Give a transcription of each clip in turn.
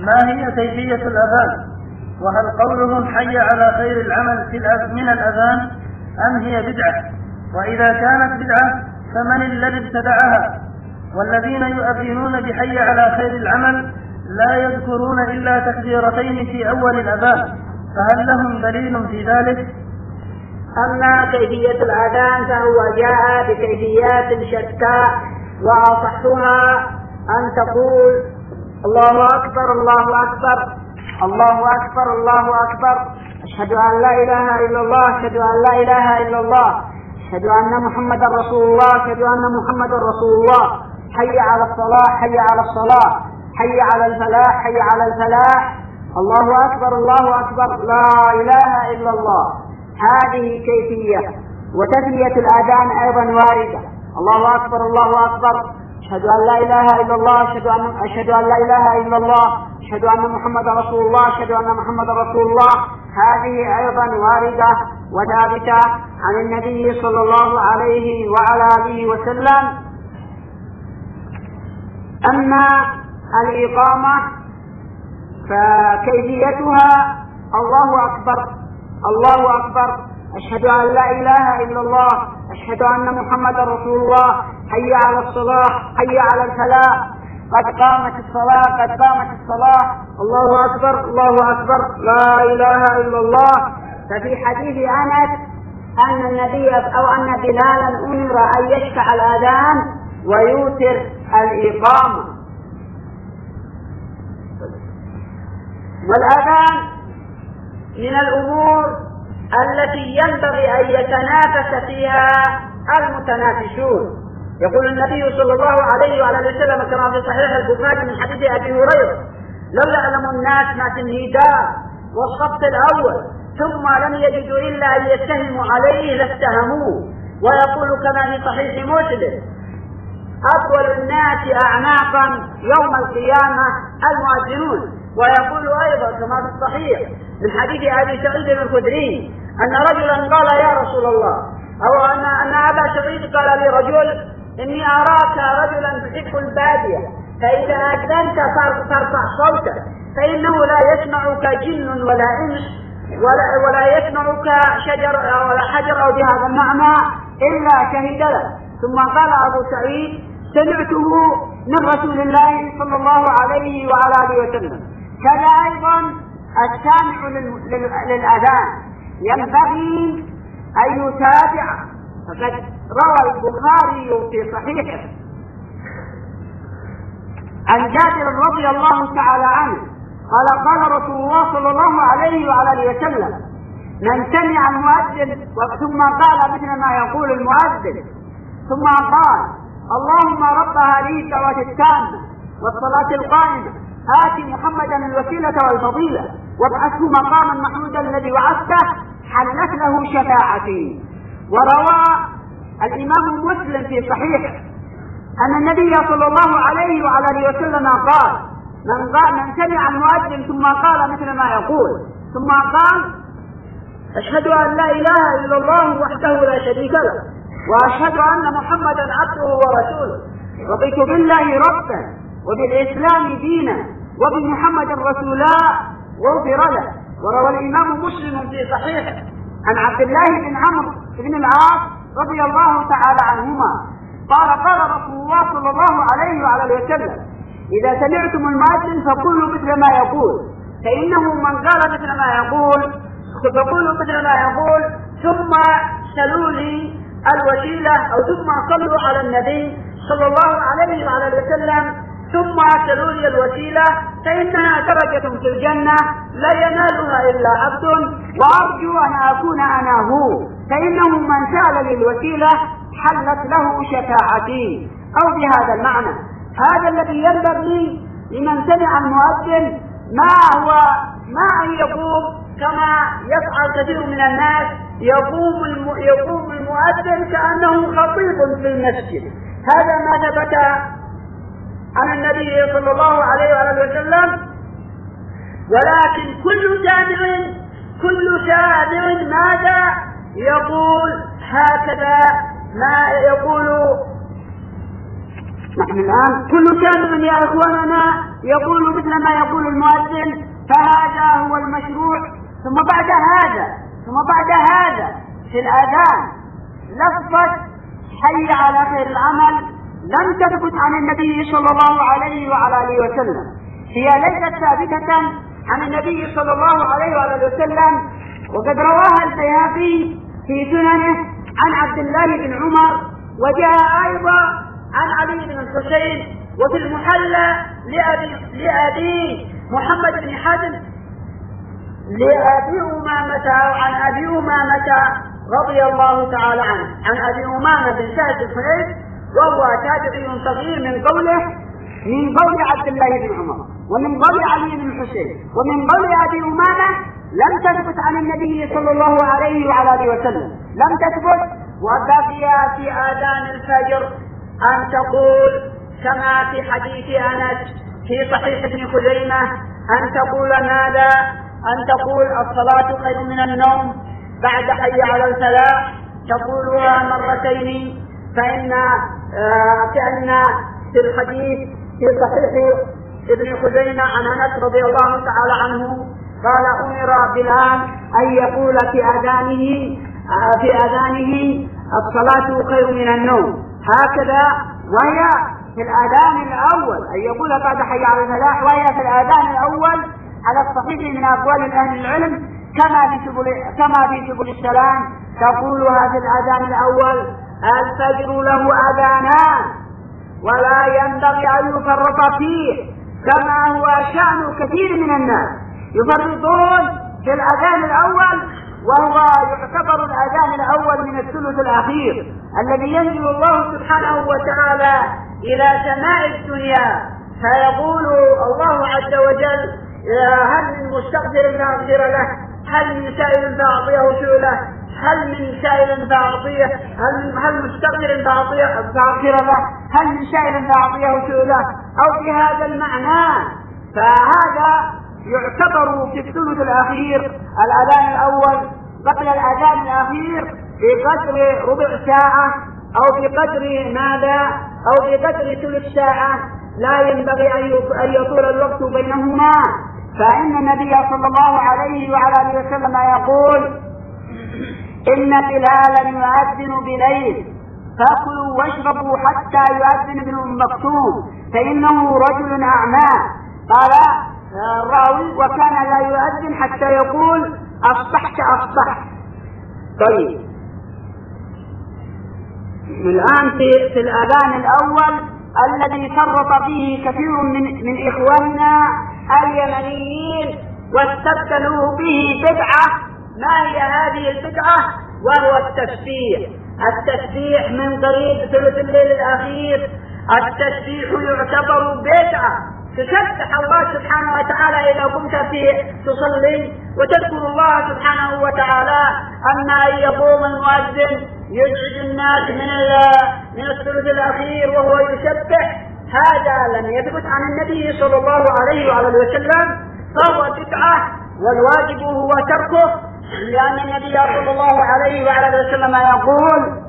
ما هي كيفية الأذان؟ وهل قولهم حي على خير العمل من الأذان أم هي بدعة؟ وإذا كانت بدعة فمن الذي ابتدعها؟ والذين يؤذنون بحي على خير العمل لا يذكرون إلا تكبيرتين في أول الأذان، فهل لهم دليل في ذلك؟ أما كيفية الأذان فهو جاء بكيفيات شتى، وأصحها أن تقول الله أكبر الله أكبر الله أكبر الله أكبر، أشهد أن لا إله إلا الله، أشهد أن لا إله إلا الله، أشهد أن محمدا رسول الله، أشهد أن محمدا رسول الله، حي على الصلاة حي على الصلاة، حي على الفلاح حي على الفلاح، الله أكبر الله أكبر، لا إله إلا الله. هذه كيفية. وتثنية الأذان أيضا واردة، الله أكبر الله أكبر، أشهد أن لا إله إلا الله، أشهد أن لا إله إلا الله، أشهد أن محمدا رسول الله، أشهد أن محمدا رسول الله. هذه أيضا واردة وثابتة عن النبي صلى الله عليه وعلى آله وسلم. أما الإقامة فكيفيتها الله أكبر الله أكبر، أشهد أن لا إله إلا الله، أشهد أن محمدا رسول الله، حي على الصلاة حي على الفلاح، قد قامت الصلاة قد قامت الصلاة، الله أكبر الله أكبر، لا إله إلا الله. ففي حديث أنس أن النبي أو أن بلالا أمر أن يشفع الأذان ويوتر الإقامة. والأذان من الأمور التي ينبغي أن يتنافس فيها المتنافسون. يقول النبي صلى الله عليه وعلى وسلم كما في صحيح البخاري من حديث أبي هريرة: لو يعلم الناس ما في النداء والصف الأول ثم لم يجدوا إلا أن يتهموا عليه لاستهموه. ويقول كما في صحيح مسلم: أطول الناس أعناقا يوم القيامة المؤذنون. ويقول أيضا كما في الصحيح من حديث أبي سعيد الخدري أن رجلا قال: يا رسول الله، أو أن أبا سعيد قال لرجل: إني أراك رجلا تحب البادية، فإذا أذنت ترفع صوتك، فإنه لا يسمعك جن ولا إنس ولا يسمعك شجر ولا حجر أو بهذا المعنى إلا شهد له. ثم قال أبو سعيد: سمعته من رسول الله صلى الله عليه وعلى آله وسلم. كذا أيضا السامع للأذان ينبغي أن يتابع. فقد روى البخاري في صحيحه عن جابر رضي الله تعالى عنه قال: قال رسول الله صلى الله عليه وعلى آله وسلم: من سمع المؤذن ثم قال مثل ما يقول المؤذن، ثم قال: اللهم رب هذه الدعوة التامة والصلاة القائمة آت محمدا الوسيلة والفضيلة وابعثه مقاما محمودا الذي وعدته، حلت له شفاعتي. وروى الإمام مسلم في صحيحه أن النبي صلى الله عليه وعلى آله وسلم قال: من سمع المؤذن ثم قال مثل ما يقول، ثم قال: أشهد أن لا إله إلا الله وحده لا شريك له، وأشهد أن محمدا عبده ورسوله، رضيت بالله ربا وبالإسلام دينا وبمحمد رسولا، غفر له. وروى الإمام مسلم في صحيحه عن عبد الله بن عمرو بن العاص رضي الله تعالى عنهما قال: قال رسول الله صلى الله عليه وعلى آله وسلم: إذا سمعتم المؤذن فقولوا مثل ما يقول، فإنه من قال مثل ما يقول فقولوا مثل ما يقول، ثم سلوا لي الوسيلة أو ثم صلوا على النبي صلى الله عليه وعلى آله وسلم، ثم سلوا لي الوسيلة، فإنها درجة في الجنة لا ينالها إلا عبد، وأرجو أن أكون أنا هو، فإنه من سأل لي الوسيلة حلت له شفاعتي، أو بهذا المعنى. هذا الذي ينبغي لمن سمع المؤذن، ما أن يقوم كما يفعل كثير من الناس، يقوم المؤذن كأنه خطيب في المسجد. هذا ما ثبت عن النبي صلى الله عليه وآله وسلم. ولكن كل سامع ماذا يقول؟ هكذا ما يقول نحن الآن. كل سامع يا إخواننا يقول مثل ما يقول المؤذن، فهذا هو المشروع. ثم بعد هذا في الآذان لفظة حي على خير العمل لم تثبت عن النبي صلى الله عليه وعلى آله وسلم، هي ليست ثابتة عن النبي صلى الله عليه وعلى آله وسلم. وقد رواها البيهقي في سننه عن عبد الله بن عمر، وجاء أيضا عن علي بن الحسين، وفي المحلى لأبي محمد بن حزم عن أبي أمامة رضي الله تعالى عنه، عن أبي أمامة بن سعد الحنيف، وهو تابعي صغير من قول عبد الله بن عمر، ومن قول علي بن الحسين، ومن قول أبي أمامة لم تثبت عن النبي صلى الله عليه وعلى آله وسلم، لم تثبت. وبقي في آذان الفجر أن تقول كما في حديث أنس في صحيح ابن خزيمة، أن تقول ماذا؟ أن تقول الصلاة خير من النوم بعد حي على الفلاح، تقولها مرتين، فإن كأن في الحديث في صحيح ابن خزيمة عن أنس رضي الله تعالى عنه قال أمر بلال أن يقول في آذانه الصلاة خير من النوم، هكذا. وهي في الآذان الأول أن يقول بعد حي على الفلاح، وهي في الآذان الأول على الصحيح من أقوال أهل العلم، كما في سبل السلام تقولها في الآذان الأول: الفجر له آذانان ولا ينبغي أن يفرط فيه، كما هو شأن كثير من الناس يفرطون في الأذان الأول، وهو يعتبر الأذان الأول من الثلث الأخير الذي ينزل الله سبحانه وتعالى إلى سماء الدنيا، فيقول الله عز وجل: هل من مستغفر فأغفر له، هل من سائل فأعطيه سؤله، هل من سائل فأعطيه، هل مستغفر فأغفر له، هل من سائل فأعطيه سؤله، أو بهذا المعنى. فهذا يعتبر في الثلث الأخير الأذان الأول قبل الأذان الأخير بقدر ربع ساعة، أو بقدر ماذا، أو بقدر ثلث ساعة، لا ينبغي أن يطول الوقت بينهما. فإن النبي صلى الله عليه وعلى آله وسلم يقول: إن بلالا يؤذن بليل فكلوا واشربوا حتى يؤذن ابن أم مكتوم فإنه رجل أعمى. قال الراوي: وكان لا يؤذن حتى يقول: أصبحت أصبحت. طيب، الآن في الأذان الأول الذي فرط فيه كثير من إخواننا اليمنيين واستبدلوا به بدعة. ما هي هذه البدعة؟ وهو التسبيح من قريب ثلث الليل الأخير. التسبيح يعتبر بدعة، تسبح الله سبحانه وتعالى إذا كنت تصلي وتذكر الله سبحانه وتعالى. أما أن يقوم المؤذن يزعج الناس من الثلث الأخير وهو يسبح، هذا لم يثبت عن النبي صلى الله عليه وعلى آله وسلم، فهو بدعة، والواجب هو تركه، لأن النبي صلى الله عليه وعلى آله وسلم يقول: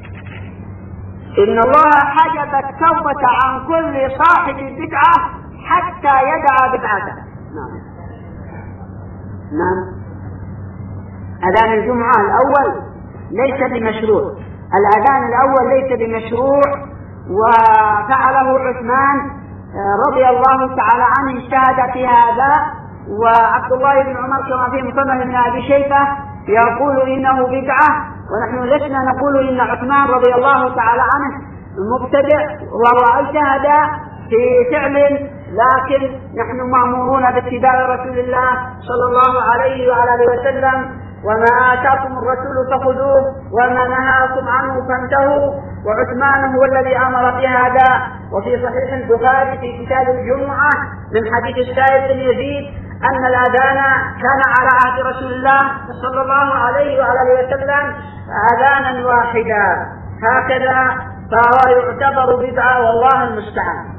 إن الله حجب التوبة عن كل صاحب بدعة حتى يدع بدعته. نعم. أذان الجمعة الأول ليس بمشروع، الأذان الأول ليس بمشروع، وفعله عثمان رضي الله تعالى عنه، اجتهد في هذا. وعبد الله بن عمر كما في مصنف ابن أبي شيبة يقول إنه بدعة، ونحن لسنا نقول إن عثمان رضي الله تعالى عنه مبتدع وهو اجتهد في فعل، لكن نحن مأمورون باتباع رسول الله صلى الله عليه وعلى آله وسلم. وما آتاكم الرسول فخذوه وما نهاكم عنه فانتهوا. وعثمان هو الذي أمر بهذا. وفي صحيح البخاري في كتاب الجمعة من حديث السائب بن يزيد أن الأذان كان على عهد رسول الله صلى الله عليه وعلى آله وسلم أذانا واحدا، هكذا، فهو يعتبر بدعة والله المستعان.